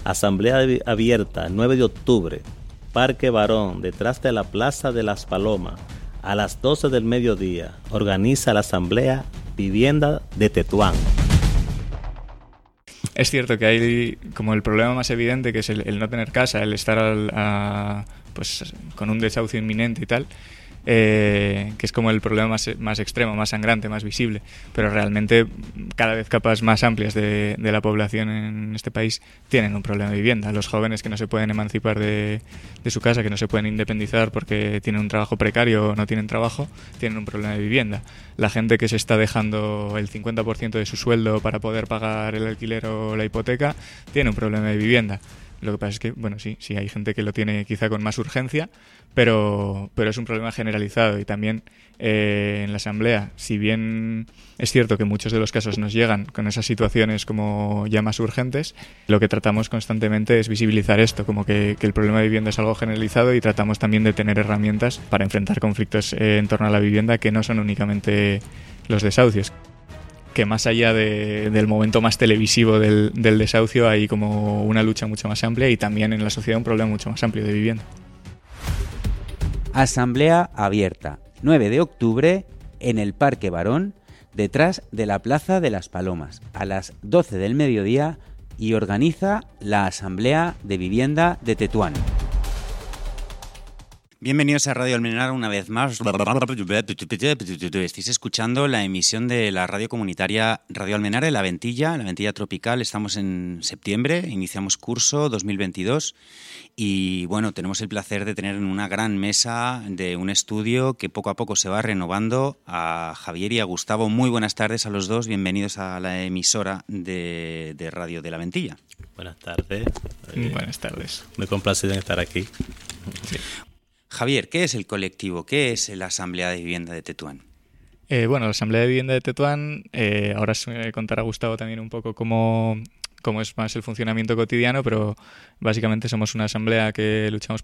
Asamblea abierta, 9 de octubre, Parque Barón, detrás de la Plaza de las Palomas, a las 12 del mediodía. Organiza la Asamblea Vivienda de Tetuán. Es cierto que hay como el problema más evidente, que es el no tener casa, el estar pues con un desahucio inminente y tal, que es como el problema más extremo, más sangrante, más visible, pero realmente cada vez capas más amplias de la población en este país tienen un problema de vivienda. Los jóvenes que no se pueden emancipar de su casa, que no se pueden independizar porque tienen un trabajo precario o no tienen trabajo, tienen un problema de vivienda. La gente que se está dejando el 50% de su sueldo para poder pagar el alquiler o la hipoteca tiene un problema de vivienda. Lo que pasa es que, bueno, sí hay gente que lo tiene quizá con más urgencia, pero es un problema generalizado. Y también en la Asamblea, si bien es cierto que muchos de los casos nos llegan con esas situaciones como ya más urgentes, lo que tratamos constantemente es visibilizar esto, como que el problema de vivienda es algo generalizado, y tratamos también de tener herramientas para enfrentar conflictos en torno a la vivienda que no son únicamente los desahucios. Que más allá del momento más televisivo del desahucio hay como una lucha mucho más amplia, y también en la sociedad un problema mucho más amplio de vivienda. Asamblea abierta, 9 de octubre, en el Parque Barón, detrás de la Plaza de las Palomas, a las 12 del mediodía, y organiza la Asamblea de Vivienda de Tetuán. Bienvenidos a Radio Almenara una vez más. Estáis escuchando la emisión de la radio comunitaria Radio Almenara de La Ventilla Tropical. Estamos en septiembre, iniciamos curso 2022 y bueno, tenemos el placer de tener en una gran mesa de un estudio que poco a poco se va renovando a Javier y a Gustavo. Muy buenas tardes a los dos, bienvenidos a la emisora de Radio de La Ventilla. Buenas tardes. Buenas tardes. Me complace de estar aquí. Sí. Javier, ¿qué es el colectivo? ¿Qué es la Asamblea de Vivienda de Tetuán? Bueno, la Asamblea de Vivienda de Tetuán, ahora se contará Gustavo también un poco cómo es más el funcionamiento cotidiano, pero básicamente somos una asamblea que luchamos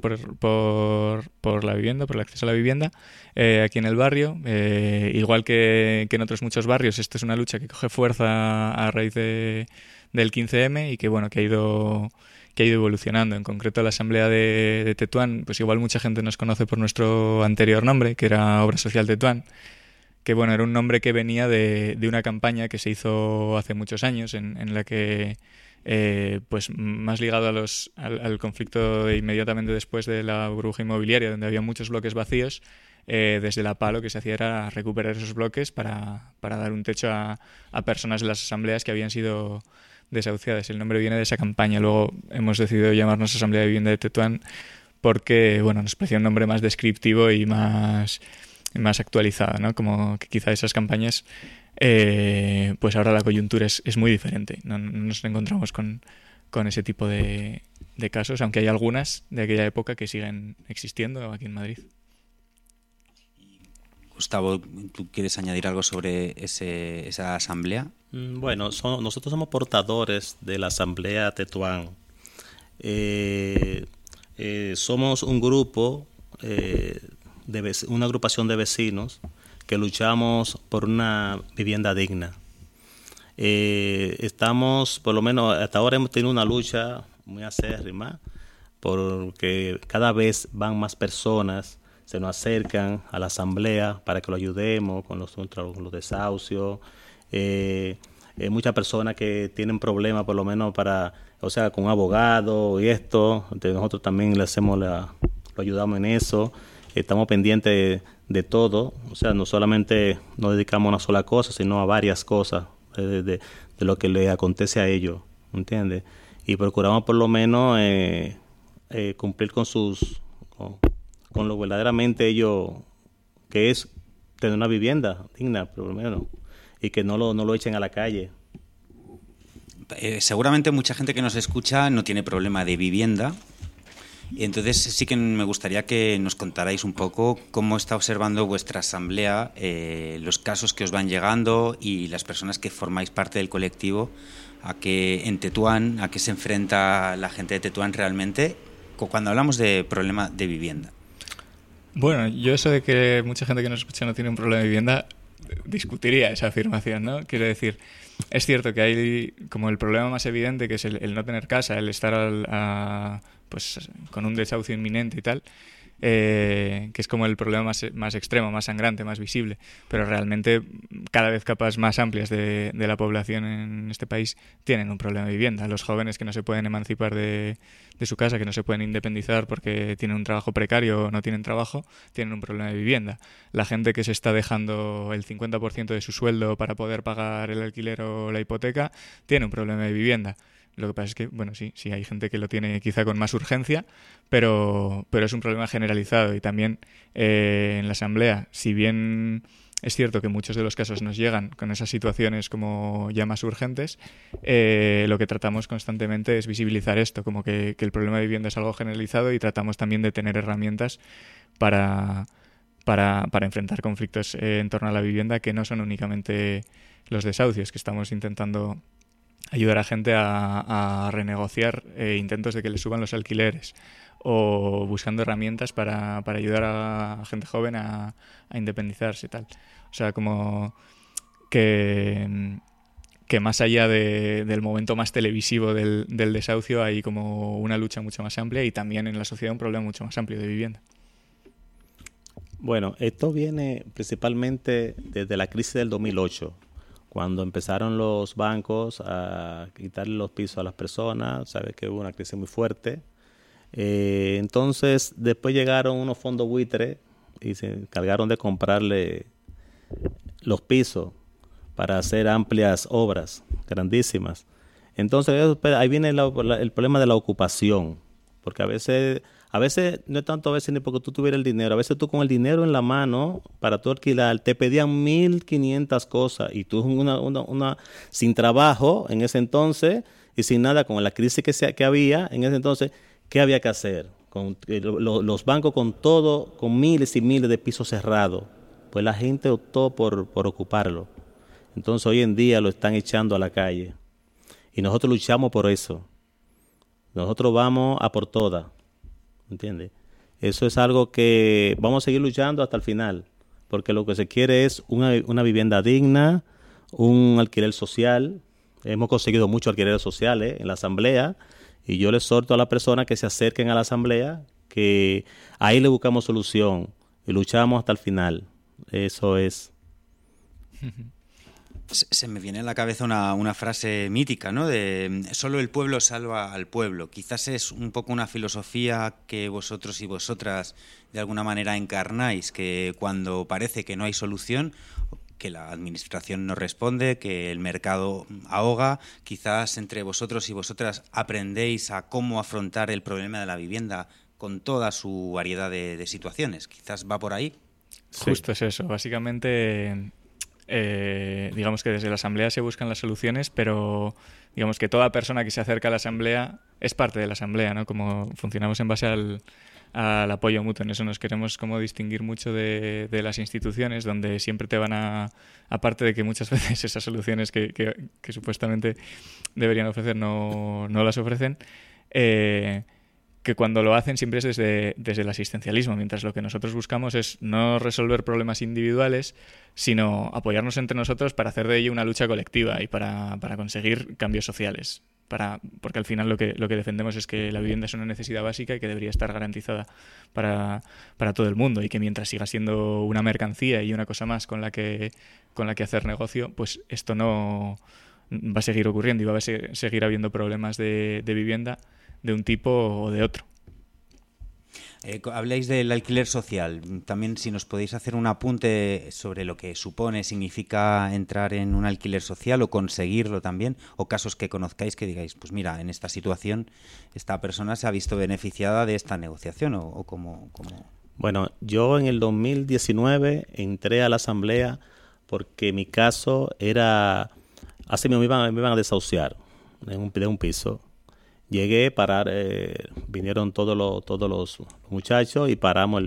por la vivienda, por el acceso a la vivienda, aquí en el barrio. Igual que en otros muchos barrios, esta es una lucha que coge fuerza a raíz del 15M y que, bueno, que ha ido evolucionando. En concreto, la Asamblea de Tetuán, pues igual mucha gente nos conoce por nuestro anterior nombre, que era Obra Social Tetuán, que bueno, era un nombre que venía de una campaña que se hizo hace muchos años, en la que pues más ligado al conflicto de inmediatamente después de la burbuja inmobiliaria, donde había muchos bloques vacíos, desde la PA lo que se hacía era recuperar esos bloques para dar un techo a personas de las asambleas que habían sido desahuciadas. El nombre viene de esa campaña. Luego hemos decidido llamarnos Asamblea de Vivienda de Tetuán porque, bueno, nos parecía un nombre más descriptivo y más actualizado, ¿no? Como que quizá esas campañas, pues ahora la coyuntura es muy diferente. No nos encontramos con ese tipo de casos, aunque hay algunas de aquella época que siguen existiendo aquí en Madrid. Gustavo, ¿tú quieres añadir algo sobre esa asamblea? Bueno, nosotros somos portadores de la Asamblea Tetuán. Somos un grupo, una agrupación de vecinos que luchamos por una vivienda digna. Estamos, por lo menos hasta ahora hemos tenido una lucha muy acérrima, porque cada vez van más personas, se nos acercan a la asamblea para que lo ayudemos con los desahucios. Muchas personas que tienen problemas, por lo menos con un abogado y esto, entonces nosotros también lo ayudamos en eso. Estamos pendientes de todo, o sea, no solamente nos dedicamos a una sola cosa, sino a varias cosas de lo que le acontece a ellos, ¿entiendes? Y procuramos por lo menos cumplir con lo verdaderamente ellos, que es tener una vivienda digna, por lo menos, y que no lo echen a la calle. Seguramente mucha gente que nos escucha no tiene problema de vivienda, y entonces sí que me gustaría que nos contarais un poco cómo está observando vuestra asamblea, los casos que os van llegando y las personas que formáis parte del colectivo, a qué se enfrenta la gente de Tetuán realmente cuando hablamos de problema de vivienda. Bueno, yo eso de que mucha gente que nos escucha no tiene un problema de vivienda, discutiría esa afirmación, ¿no? Quiero decir, es cierto que hay como el problema más evidente, que es el no tener casa, el estar pues con un desahucio inminente y tal, que es como el problema más extremo, más sangrante, más visible, pero realmente cada vez capas más amplias de la población en este país tienen un problema de vivienda. Los jóvenes que no se pueden emancipar de su casa, que no se pueden independizar porque tienen un trabajo precario o no tienen trabajo, tienen un problema de vivienda. La gente que se está dejando el 50% de su sueldo para poder pagar el alquiler o la hipoteca tiene un problema de vivienda. Lo que pasa es que, bueno, sí hay gente que lo tiene quizá con más urgencia, pero es un problema generalizado. Y también en la Asamblea, si bien es cierto que muchos de los casos nos llegan con esas situaciones como ya más urgentes, lo que tratamos constantemente es visibilizar esto, como que el problema de vivienda es algo generalizado, y tratamos también de tener herramientas para enfrentar conflictos en torno a la vivienda, que no son únicamente los desahucios, que estamos intentando ayudar a gente a renegociar intentos de que le suban los alquileres, o buscando herramientas para ayudar a gente joven a independizarse y tal. O sea, como que más allá del momento más televisivo del desahucio, hay como una lucha mucho más amplia, y también en la sociedad un problema mucho más amplio de vivienda. Bueno, esto viene principalmente desde la crisis del 2008, cuando empezaron los bancos a quitarle los pisos a las personas. Sabes que hubo una crisis muy fuerte. Entonces, después llegaron unos fondos buitres y se encargaron de comprarle los pisos para hacer amplias obras grandísimas. Entonces, ahí viene el problema de la ocupación, porque a veces no es tanto a veces ni porque tú tuvieras el dinero, a veces tú con el dinero en la mano para tú alquilar te pedían 1.500 cosas, y tú una sin trabajo en ese entonces y sin nada, con la crisis que había en ese entonces, ¿qué había que hacer? Con los bancos con todo, con miles y miles de pisos cerrados, pues la gente optó por ocuparlo. Entonces hoy en día lo están echando a la calle, y nosotros luchamos por eso. Nosotros vamos a por todas, ¿entiendes? Eso es algo que vamos a seguir luchando hasta el final, porque lo que se quiere es una vivienda digna, un alquiler social. Hemos conseguido muchos alquileres sociales en la Asamblea, y yo les exhorto a las personas que se acerquen a la Asamblea, que ahí le buscamos solución y luchamos hasta el final. Eso es. Se me viene a la cabeza una frase mítica, ¿no? De solo el pueblo salva al pueblo. Quizás es un poco una filosofía que vosotros y vosotras de alguna manera encarnáis, que cuando parece que no hay solución, que la administración no responde, que el mercado ahoga, quizás entre vosotros y vosotras aprendéis a cómo afrontar el problema de la vivienda con toda su variedad de situaciones. Quizás va por ahí. Sí. Justo es eso. Básicamente, digamos que desde la Asamblea se buscan las soluciones, pero digamos que toda persona que se acerca a la Asamblea es parte de la Asamblea, ¿no? Como funcionamos en base al apoyo mutuo. En eso nos queremos como distinguir mucho de las instituciones, donde siempre te van aparte de que muchas veces esas soluciones que supuestamente deberían ofrecer no las ofrecen, que cuando lo hacen siempre es desde el asistencialismo, mientras lo que nosotros buscamos es no resolver problemas individuales, sino apoyarnos entre nosotros para hacer de ello una lucha colectiva y para conseguir cambios sociales. Porque al final lo que defendemos es que la vivienda es una necesidad básica y que debería estar garantizada para todo el mundo, y que mientras siga siendo una mercancía y una cosa más con la que hacer negocio, pues esto no va a seguir ocurriendo, y va a seguir habiendo problemas de vivienda de un tipo o de otro. Habláis del alquiler social. También, si nos podéis hacer un apunte sobre lo que significa entrar en un alquiler social, o conseguirlo también, o casos que conozcáis que digáis, pues mira, en esta situación esta persona se ha visto beneficiada de esta negociación, o como... Bueno, yo en el 2019 entré a la Asamblea porque mi caso era... Así me iban a desahuciar de un piso. Llegué, vinieron todos los muchachos y paramos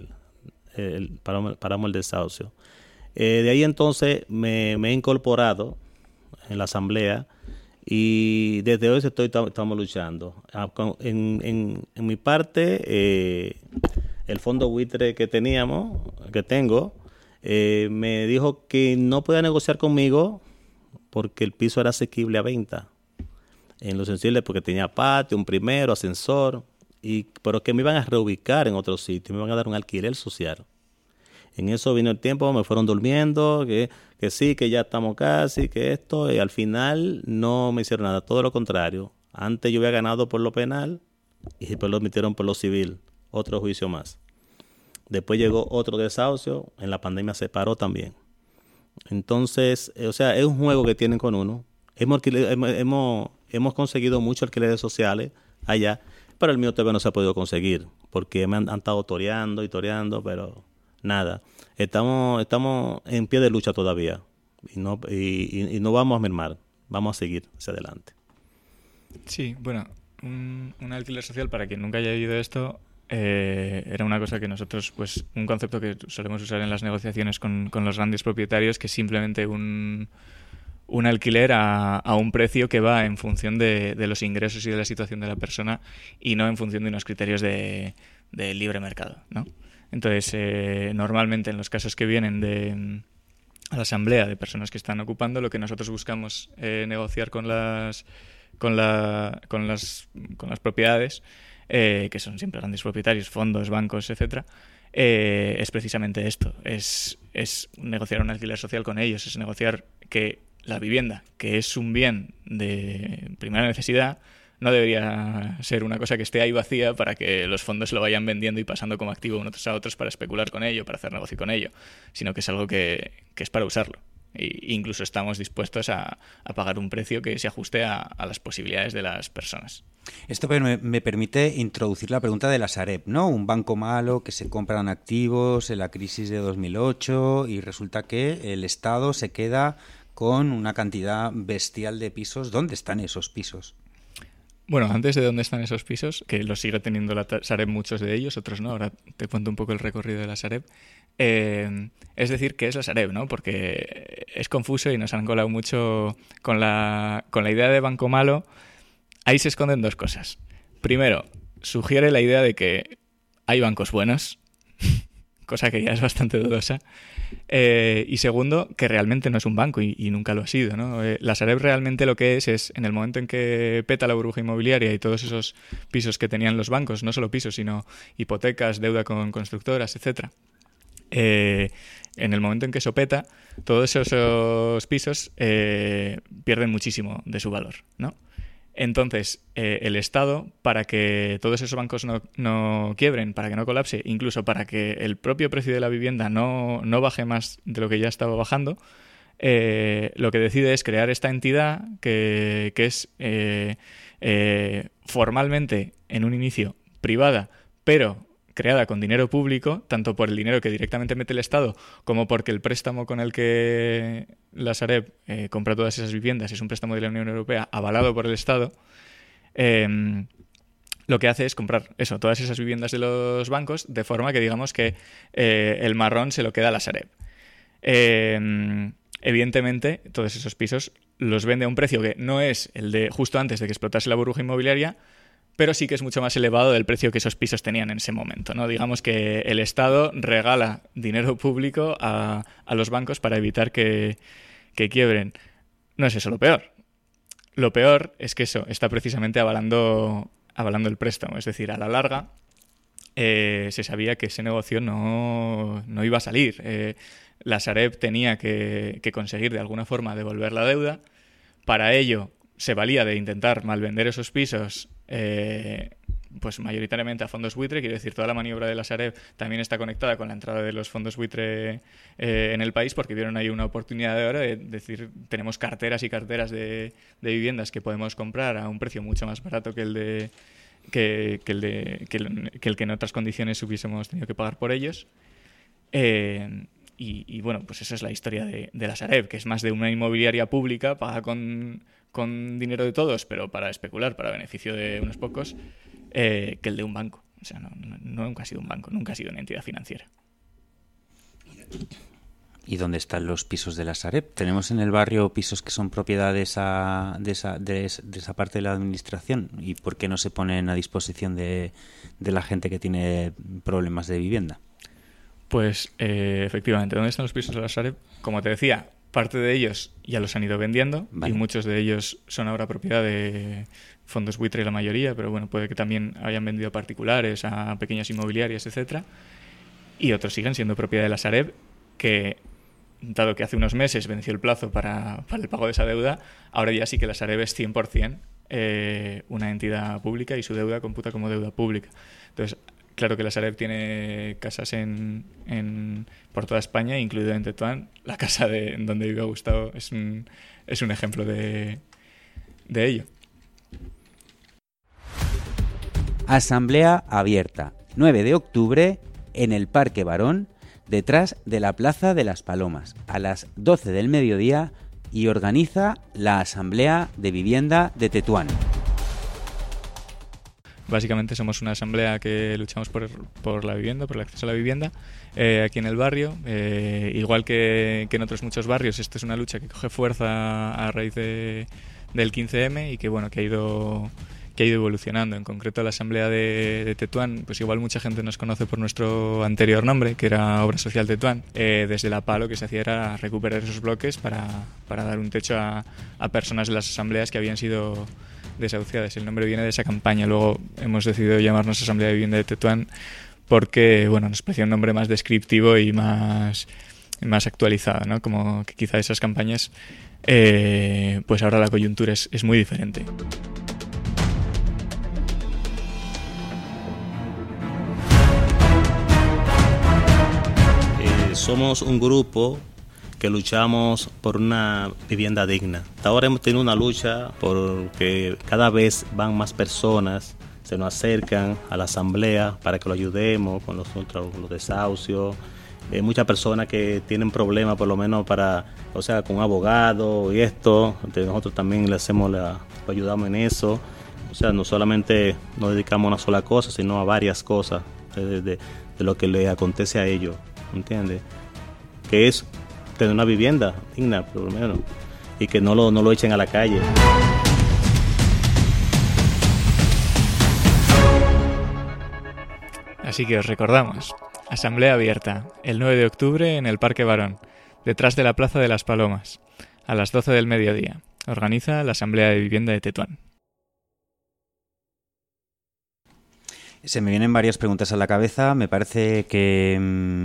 el desahucio. De ahí entonces me he incorporado en la Asamblea, y desde hoy estamos luchando. En mi parte, el fondo buitre que tengo, me dijo que no podía negociar conmigo porque el piso era asequible a venta. En Los Sensibles porque tenía patio, un primero, ascensor, pero que me iban a reubicar en otro sitio, me iban a dar un alquiler social. En eso vino el tiempo, me fueron durmiendo, que sí, que ya estamos casi, que esto, y al final no me hicieron nada, todo lo contrario. Antes yo había ganado por lo penal y después lo metieron por lo civil, otro juicio más. Después llegó otro desahucio, en la pandemia se paró también. Entonces, o sea, es un juego que tienen con uno. Hemos conseguido muchos alquileres sociales allá, pero el mío todavía no se ha podido conseguir, porque me han estado toreando, pero nada. Estamos en pie de lucha todavía y no vamos a mermar, vamos a seguir hacia adelante. Sí, bueno, un alquiler social, para quien nunca haya oído esto, era una cosa que nosotros, pues un concepto que solemos usar en las negociaciones con los grandes propietarios, que es simplemente un alquiler a un precio que va en función de los ingresos y de la situación de la persona y no en función de unos criterios de libre mercado, ¿no? Entonces, normalmente en los casos que vienen a la asamblea de personas que están ocupando, lo que nosotros buscamos negociar con las propiedades, que son siempre grandes propietarios, fondos, bancos, etcétera, es precisamente esto, es negociar un alquiler social con ellos, es negociar que la vivienda, que es un bien de primera necesidad, no debería ser una cosa que esté ahí vacía para que los fondos lo vayan vendiendo y pasando como activo unos a otros para especular con ello, para hacer negocio con ello, sino que es algo que es para usarlo. E incluso estamos dispuestos a pagar un precio que se ajuste a las posibilidades de las personas. Esto me permite introducir la pregunta de la Sareb, ¿no? Un banco malo, que se compran activos en la crisis de 2008 y resulta que el Estado se queda con una cantidad bestial de pisos. ¿Dónde están esos pisos? Bueno, antes de dónde están esos pisos, que los sigue teniendo la Sareb, muchos de ellos, otros no, ahora te cuento un poco el recorrido de la Sareb. Es decir, ¿qué es la Sareb, no? Porque es confuso y nos han colado mucho con la idea de banco malo. Ahí se esconden dos cosas. Primero, sugiere la idea de que hay bancos buenos, cosa que ya es bastante dudosa. Y segundo, que realmente no es un banco y nunca lo ha sido, ¿no? La Sareb realmente lo que es en el momento en que peta la burbuja inmobiliaria y todos esos pisos que tenían los bancos, no solo pisos, sino hipotecas, deuda con constructoras, etcétera. En el momento en que eso peta, todos esos pisos pierden muchísimo de su valor, ¿no? Entonces, el Estado, para que todos esos bancos no quiebren, para que no colapse, incluso para que el propio precio de la vivienda no baje más de lo que ya estaba bajando, lo que decide es crear esta entidad que es formalmente, en un inicio, privada, pero creada con dinero público, tanto por el dinero que directamente mete el Estado como porque el préstamo con el que la Sareb compra todas esas viviendas es un préstamo de la Unión Europea avalado por el Estado. Lo que hace es comprar todas esas viviendas de los bancos, de forma que digamos que el marrón se lo queda a la Sareb. Evidentemente, todos esos pisos los vende a un precio que no es el de justo antes de que explotase la burbuja inmobiliaria, pero sí que es mucho más elevado del precio que esos pisos tenían en ese momento, ¿no? Digamos que el Estado regala dinero público a los bancos para evitar que quiebren. No es eso lo peor. Lo peor es que eso está precisamente avalando el préstamo. Es decir, a la larga se sabía que ese negocio no iba a salir. La Sareb tenía que conseguir de alguna forma devolver la deuda. Para ello se valía de intentar malvender esos pisos, pues mayoritariamente a fondos buitre. Quiero decir, toda la maniobra de la Sareb también está conectada con la entrada de los fondos buitre en el país, porque vieron ahí una oportunidad de oro de decir, tenemos carteras y carteras de viviendas que podemos comprar a un precio mucho más barato que el que en otras condiciones hubiésemos tenido que pagar por ellos. Y bueno, pues esa es la historia de la Sareb, que es más de una inmobiliaria pública pagada con dinero de todos, pero para especular, para beneficio de unos pocos, que el de un banco. O sea, no, nunca ha sido un banco, nunca ha sido una entidad financiera. ¿Y dónde están los pisos de la Sareb? Tenemos en el barrio pisos que son propiedad de esa parte de la administración. ¿Y por qué no se ponen a disposición de la gente que tiene problemas de vivienda? Pues efectivamente, ¿dónde están los pisos de la Sareb? Como te decía, parte de ellos ya los han ido vendiendo, Vale. y muchos de ellos son ahora propiedad de fondos buitre, la mayoría, pero bueno, puede que también hayan vendido a particulares, a pequeñas inmobiliarias, etcétera. Y otros siguen siendo propiedad de la Sareb, que, dado que hace unos meses venció el plazo para el pago de esa deuda, ahora ya sí que la Sareb es 100% una entidad pública y su deuda computa como deuda pública. Entonces, claro que la Sareb tiene casas por toda España, incluido en Tetuán. La casa en donde vive Gustavo es un ejemplo de ello. Asamblea abierta, 9 de octubre, en el Parque Barón, detrás de la Plaza de las Palomas, a las 12 del mediodía, y organiza la Asamblea de Vivienda de Tetuán. Básicamente somos una asamblea que luchamos por la vivienda, por el acceso a la vivienda, aquí en el barrio. Igual que en otros muchos barrios, esto es una lucha que coge fuerza a raíz del 15M y que ha ido evolucionando. En concreto, la asamblea de Tetuán, pues igual mucha gente nos conoce por nuestro anterior nombre, que era Obra Social Tetuán. Desde la PA lo que se hacía era recuperar esos bloques para dar un techo a personas de las asambleas que habían sido desahuciadas. El nombre viene de esa campaña. Luego hemos decidido llamarnos Asamblea de Vivienda de Tetuán porque nos parecía un nombre más descriptivo y más actualizado, ¿no? Como que quizá esas campañas, pues ahora la coyuntura es muy diferente. Somos un grupo que luchamos por una vivienda digna. Hasta ahora hemos tenido una lucha porque cada vez van más personas, se nos acercan a la asamblea para que lo ayudemos con los desahucios. Muchas personas que tienen problemas, por lo menos con un abogado y esto. Entonces nosotros también lo ayudamos en eso. O sea, no solamente nos dedicamos a una sola cosa, sino a varias cosas de lo que le acontece a ellos, ¿entiendes? Que es tener una vivienda digna, por lo menos, y que no lo echen a la calle. Así que os recordamos, asamblea abierta, el 9 de octubre en el Parque Barón, detrás de la Plaza de las Palomas, a las 12 del mediodía. Organiza la Asamblea de Vivienda de Tetuán. Se me vienen varias preguntas a la cabeza. Me parece que,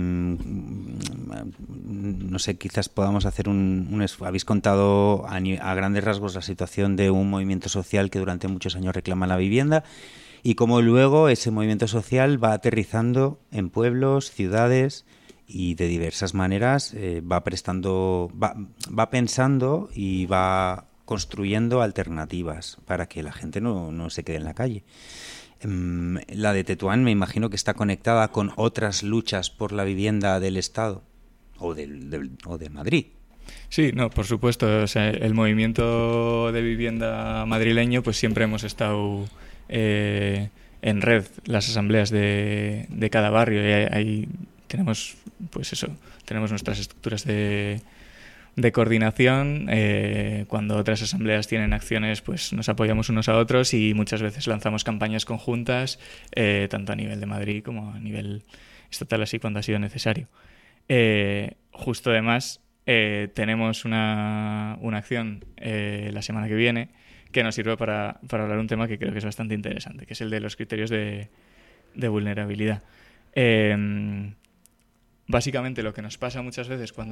no sé, quizás podamos hacer habéis contado a grandes rasgos la situación de un movimiento social que durante muchos años reclama la vivienda y cómo luego ese movimiento social va aterrizando en pueblos, ciudades y de diversas maneras va pensando y va construyendo alternativas para que la gente no se quede en la calle. La de Tetuán me imagino que está conectada con otras luchas por la vivienda del Estado o de Madrid. Sí, no, por supuesto. O sea, el movimiento de vivienda madrileño, pues siempre hemos estado en red, las asambleas de cada barrio. Y ahí tenemos, pues eso, tenemos nuestras estructuras de coordinación. Cuando otras asambleas tienen acciones, pues nos apoyamos unos a otros y muchas veces lanzamos campañas conjuntas, tanto a nivel de Madrid como a nivel estatal, así cuando ha sido necesario. Justo además tenemos una acción la semana que viene que nos sirve para hablar un tema que creo que es bastante interesante, que es el de los criterios de vulnerabilidad. Básicamente lo que nos pasa muchas veces cuando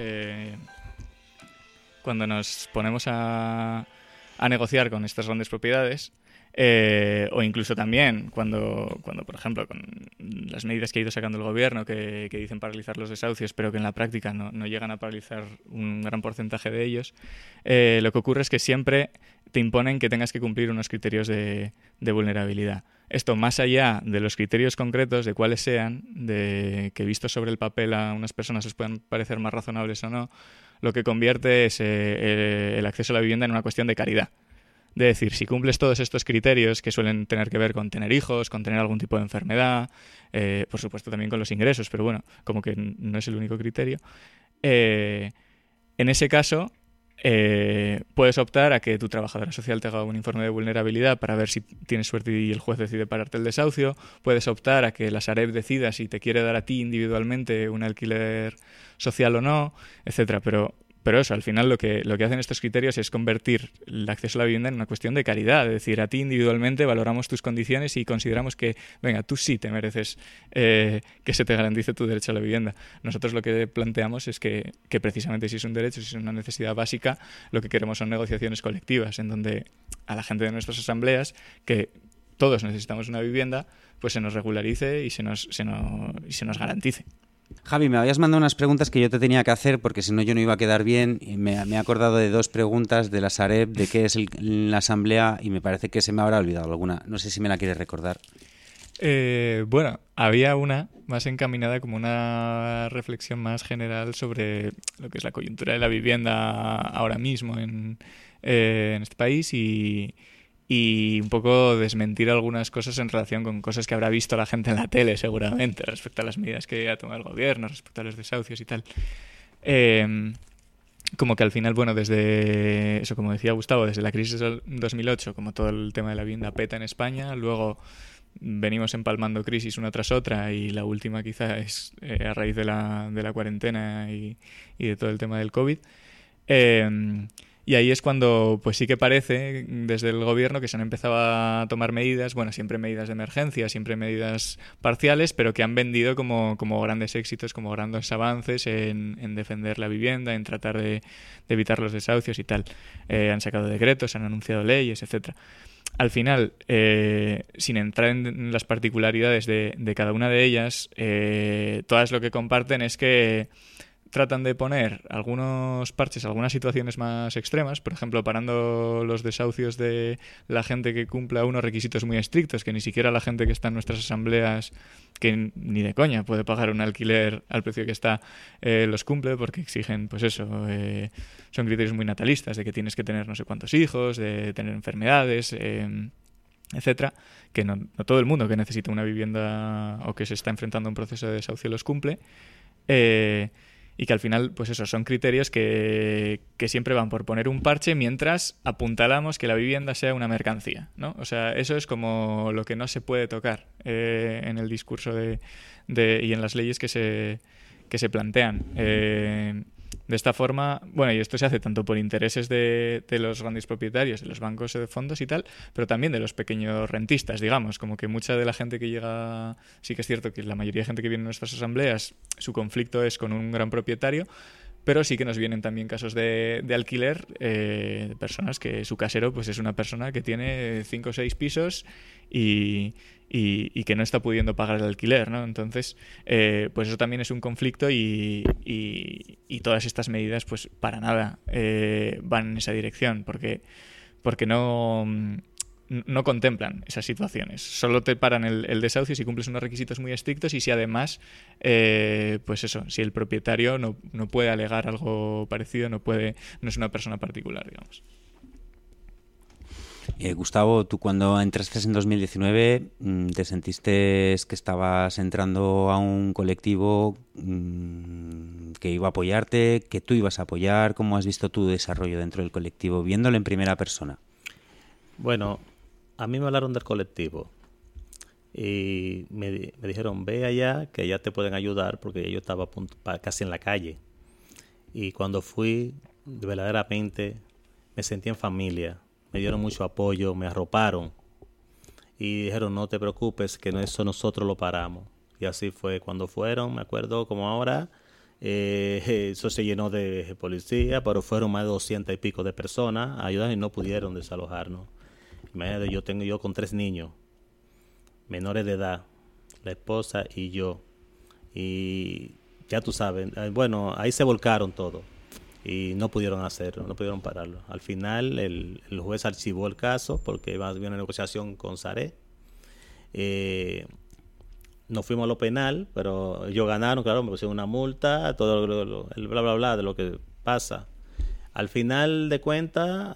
nos ponemos a negociar con estas grandes propiedades, o incluso también cuando, por ejemplo, con las medidas que ha ido sacando el gobierno que dicen paralizar los desahucios, pero que en la práctica no llegan a paralizar un gran porcentaje de ellos, lo que ocurre es que siempre te imponen que tengas que cumplir unos criterios de vulnerabilidad. Esto, más allá de los criterios concretos, de cuáles sean, de que vistos sobre el papel a unas personas os puedan parecer más razonables o no, lo que convierte es el acceso a la vivienda en una cuestión de caridad. De decir, si cumples todos estos criterios que suelen tener que ver con tener hijos, con tener algún tipo de enfermedad, por supuesto también con los ingresos, pero bueno, como que no es el único criterio, en ese caso puedes optar a que tu trabajadora social te haga un informe de vulnerabilidad para ver si tienes suerte y el juez decide pararte el desahucio. Puedes optar a que la Sareb decida si te quiere dar a ti individualmente un alquiler social o no, etcétera. Pero eso, al final lo que hacen estos criterios es convertir el acceso a la vivienda en una cuestión de caridad. Es decir, a ti individualmente valoramos tus condiciones y consideramos que, venga, tú sí te mereces que se te garantice tu derecho a la vivienda. Nosotros lo que planteamos es que precisamente si es un derecho, si es una necesidad básica, lo que queremos son negociaciones colectivas, en donde a la gente de nuestras asambleas, que todos necesitamos una vivienda, pues se nos regularice y se nos garantice. Javi, me habías mandado unas preguntas que yo te tenía que hacer porque si no yo no iba a quedar bien y me he acordado de 2 preguntas de la Sareb, de qué es la asamblea y me parece que se me habrá olvidado alguna. No sé si me la quieres recordar. Bueno, había una más encaminada como una reflexión más general sobre lo que es la coyuntura de la vivienda ahora mismo en este país y un poco desmentir algunas cosas en relación con cosas que habrá visto la gente en la tele seguramente respecto a las medidas que ha tomado el gobierno, respecto a los desahucios y tal. Como que al final, bueno, desde eso, como decía Gustavo, desde la crisis del 2008, como todo el tema de la vivienda peta en España, luego venimos empalmando crisis una tras otra y la última quizá es a raíz de la cuarentena y de todo el tema del COVID. Y ahí es cuando pues sí que parece desde el gobierno que se han empezado a tomar medidas, bueno, siempre medidas de emergencia, siempre medidas parciales, pero que han vendido como grandes éxitos, como grandes avances en defender la vivienda, en tratar de evitar los desahucios y tal. Han sacado decretos, han anunciado leyes, etcétera. Al final, sin entrar en las particularidades de cada una de ellas, todas lo que comparten es que tratan de poner algunos parches, algunas situaciones más extremas, por ejemplo, parando los desahucios de la gente que cumpla unos requisitos muy estrictos, que ni siquiera la gente que está en nuestras asambleas, que ni de coña puede pagar un alquiler al precio que está, los cumple, porque exigen, pues eso, son criterios muy natalistas, de que tienes que tener no sé cuántos hijos, de tener enfermedades, etcétera, que no todo el mundo que necesita una vivienda o que se está enfrentando a un proceso de desahucio los cumple. Y que al final, pues eso, son criterios que siempre van por poner un parche mientras apuntalamos que la vivienda sea una mercancía, ¿no? O sea, eso es como lo que no se puede tocar en el discurso y en las leyes que se plantean. De esta forma, bueno, y esto se hace tanto por intereses de los grandes propietarios, de los bancos de fondos y tal, pero también de los pequeños rentistas, digamos, como que mucha de la gente que llega, sí que es cierto que la mayoría de gente que viene a nuestras asambleas, su conflicto es con un gran propietario, pero sí que nos vienen también casos de alquiler, de personas que su casero pues es una persona que tiene 5 o 6 pisos y que no está pudiendo pagar el alquiler, ¿no? Entonces, pues eso también es un conflicto y todas estas medidas pues para nada van en esa dirección porque no contemplan esas situaciones. Solo te paran el desahucio si cumples unos requisitos muy estrictos y si además, pues eso, si el propietario no puede alegar algo parecido, no es una persona particular, digamos. Gustavo, tú cuando entraste en 2019 te sentiste que estabas entrando a un colectivo que iba a apoyarte, que tú ibas a apoyar. ¿Cómo has visto tu desarrollo dentro del colectivo, viéndolo en primera persona? Bueno, a mí me hablaron del colectivo y me dijeron, ve allá, que allá te pueden ayudar, porque yo estaba casi en la calle. Y cuando fui, verdaderamente me sentí en familia. Me dieron mucho apoyo, me arroparon y dijeron, no te preocupes, que eso nosotros lo paramos. Y así fue. Cuando fueron, me acuerdo como ahora, eso se llenó de policía, pero fueron más de 200 y pico de personas a ayudar y no pudieron desalojarnos. Imagínate, yo con 3 niños menores de edad, la esposa y yo, y ya tú sabes, bueno, ahí se volcaron todos y no pudieron hacerlo, no pudieron pararlo. Al final el juez archivó el caso porque había una negociación con Sareb. Nos fuimos a lo penal, pero ellos ganaron, claro, me pusieron una multa, todo el bla bla bla de lo que pasa. Al final de cuentas,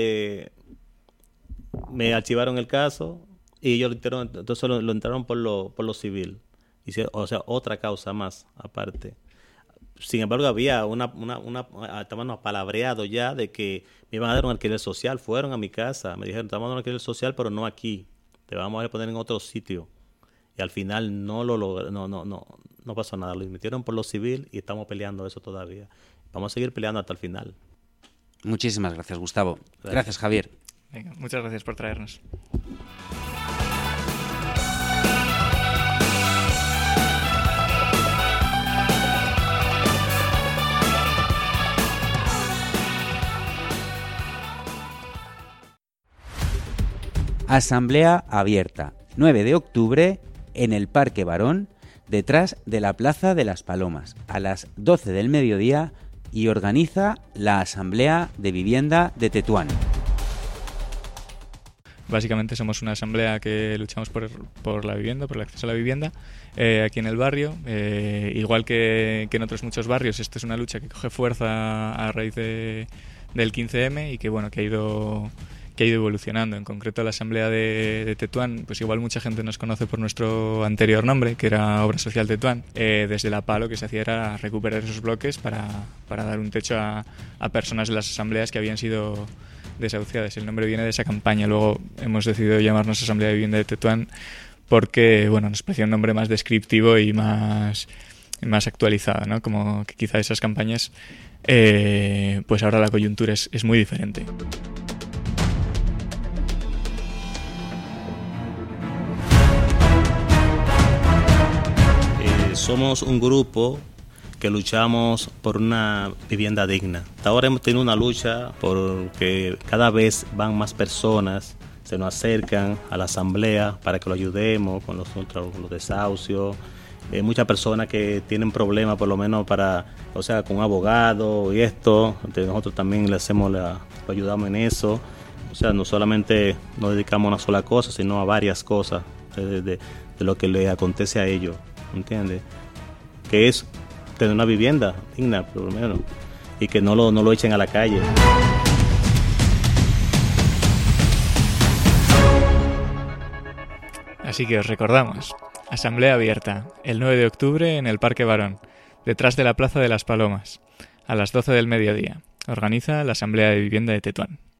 me archivaron el caso y ellos entonces lo entraron por lo civil. O sea, otra causa más aparte. sin embargo, estábamos palabreados ya de que me iban a dar un alquiler social. Fueron a mi casa, me dijeron, te vamos a dar un alquiler social, pero no aquí. Te vamos a poner en otro sitio. Y al final no pasó nada. Lo metieron por lo civil y estamos peleando eso todavía. Vamos a seguir peleando hasta el final. Muchísimas gracias, Gustavo. Gracias, Javier. Venga, muchas gracias por traernos. Asamblea abierta, 9 de octubre, en el Parque Barón, detrás de la Plaza de las Palomas, a las 12 del mediodía, y organiza la Asamblea de Vivienda de Tetuán. Básicamente somos una asamblea que luchamos por la vivienda, por el acceso a la vivienda, aquí en el barrio. Igual que en otros muchos barrios, esta es una lucha que coge fuerza a raíz del 15M y que ha ido evolucionando. En concreto, la Asamblea de Tetuán, pues igual mucha gente nos conoce por nuestro anterior nombre, que era Obra Social Tetuán. Desde la PA lo que se hacía era recuperar esos bloques para dar un techo a personas de las asambleas que habían sido desahuciadas. El nombre viene de esa campaña. Luego hemos decidido llamarnos Asamblea de Vivienda de Tetuán porque nos parecía un nombre más descriptivo y más actualizado, ¿no? Como que quizá esas campañas, pues ahora la coyuntura es muy diferente. Somos un grupo que luchamos por una vivienda digna. Hasta ahora hemos tenido una lucha porque cada vez van más personas, se nos acercan a la asamblea para que lo ayudemos con los desahucios. Muchas personas que tienen problemas, por lo menos con un abogado y esto. Entonces nosotros también lo ayudamos en eso. O sea, no solamente nos dedicamos a una sola cosa, sino a varias cosas de lo que le acontece a ellos. ¿Entiendes? Que es tener una vivienda digna, por lo menos, y que no lo echen a la calle. Así que os recordamos, Asamblea abierta, el 9 de octubre en el Parque Barón, detrás de la Plaza de las Palomas, a las 12 del mediodía. Organiza la Asamblea de Vivienda de Tetuán.